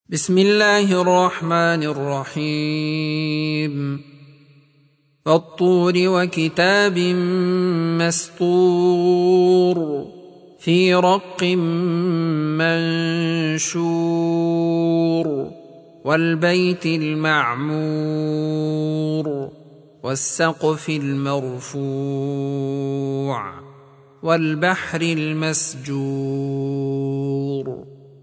بسم الله الرحمن الرحيم والطور وكتاب مسطور في رق منشور والبيت المعمور والسقف المرفوع والبحر المسجور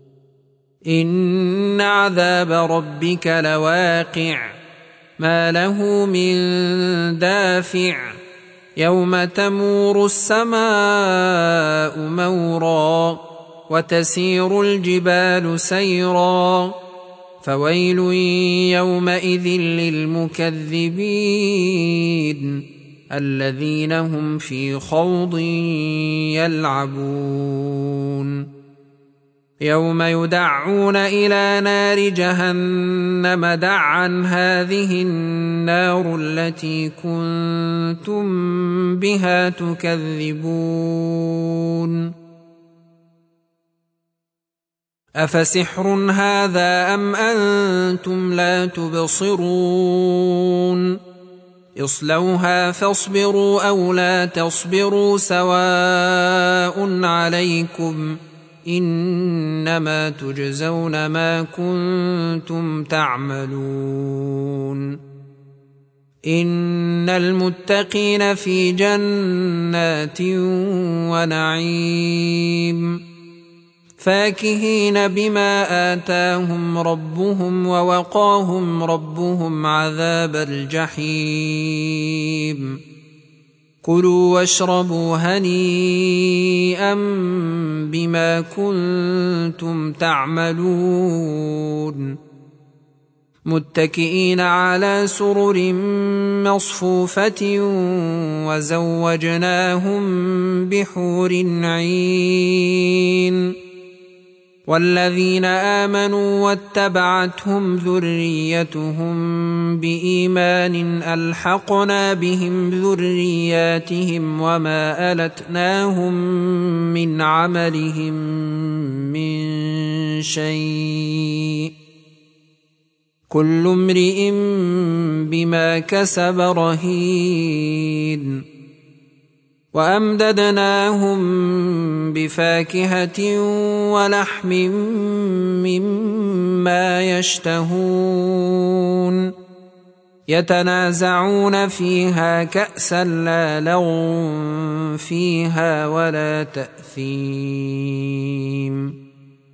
إن عذاب ربك لواقع ما له من دافع يوم تمور السماء مورا وتسير الجبال سيرا فويل يومئذ للمكذبين الذين هم في خوض يلعبون يوم يدعون إلى نار جهنم دعا هذه النار التي كنتم بها تكذبون أفسحر هذا أم أنتم لا تبصرون اصلوها فاصبروا أو لا تصبروا سواء عليكم إنما تجزون ما كنتم تعملون إن المتقين في جنات ونعيم فاكهين بما آتاهم ربهم ووقاهم ربهم عذاب الجحيم كلوا واشربوا هنيئا بما كنتم تعملون متكئين على سرر مصفوفة وزوجناهم بحور عين والذين آمنوا واتبعتهم ذريتهم بإيمان ألحقنا بهم ذرياتهم وما ألتناهم من عملهم من شيء كل امرئ بما كسب رهين وأمددناهم بفاكهة ولحم مما يشتهون يتنازعون فيها كأسا لا لغو فيها ولا تأثيم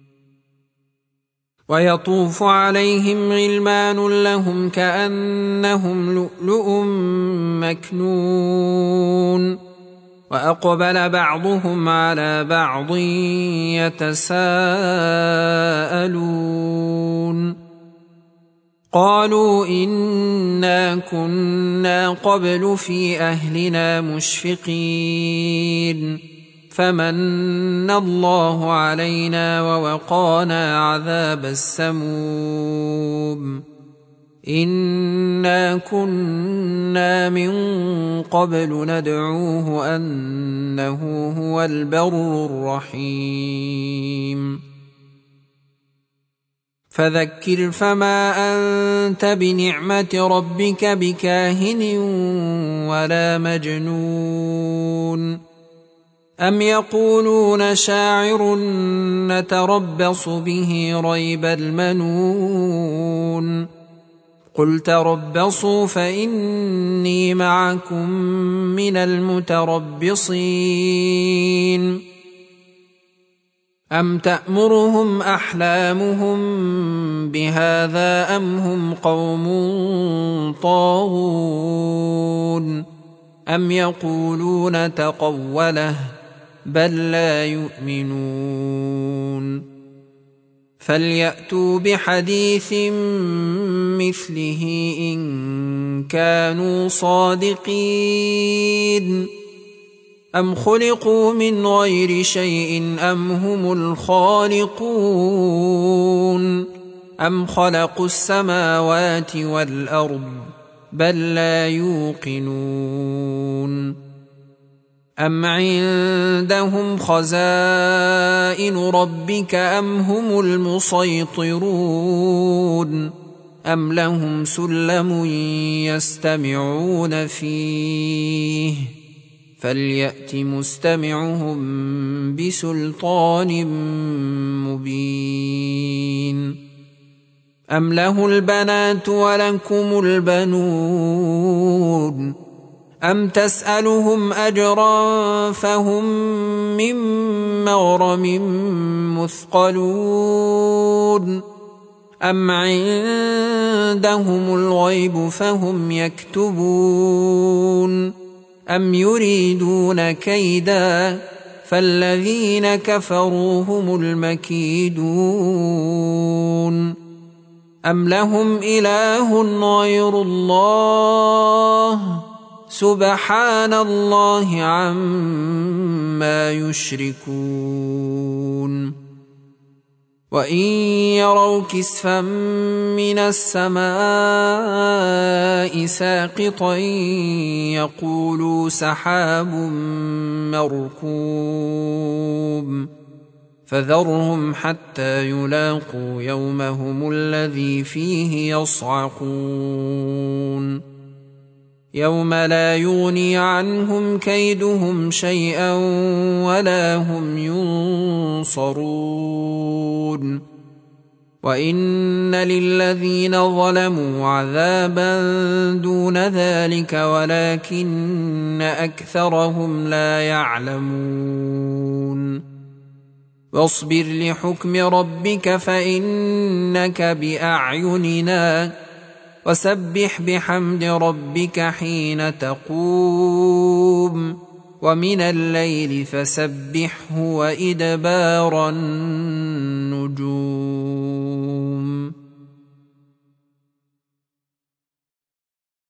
ويطوف عليهم غلمان لهم كأنهم لؤلؤ مكنون وأقبل بعضهم على بعض يتساءلون قالوا إنا كنا قبل في أهلنا مشفقين فمن الله علينا ووقانا عذاب السموم إنا كنا من قبل ندعوه أنه هو البر الرحيم فذكر فما أنت بنعمة ربك بكاهن ولا مجنون أم يقولون شاعر نتربص به ريب المنون قل تربصوا فإني معكم من المتربصين أم تأمرهم أحلامهم بهذا أم هم قوم طاغون أم يقولون تقوله بل لا يؤمنون فليأتوا بحديث مثله إن كانوا صادقين أم خلقوا من غير شيء أم هم الخالقون أم خلقوا السماوات والأرض بل لا يوقنون أم عندهم خزائن ربك أم هم المسيطرون أم لهم سلم يستمعون فيه فليأت مستمعهم بسلطان مبين أم له البنات ولكم البنون أم تسألهم أجرا فهم من مغرم مثقلون أم عندهم الغيب فهم يكتبون أم يريدون كيدا فالذين كفروا هم المكيدون أم لهم إله غير الله سبحان الله عما يشركون وإن يروا كسفا من السماء ساقطا يقولوا سحاب مركوم فذرهم حتى يلاقوا يومهم الذي فيه يصعقون يوم لا يغني عنهم كيدهم شيئا ولا هم ينصرون وإن للذين ظلموا عذابا دون ذلك ولكن أكثرهم لا يعلمون واصبر لحكم ربك فإنك بأعيننا وسبح بحمد ربك حين تقوم ومن الليل فسبحه وإدبار النجوم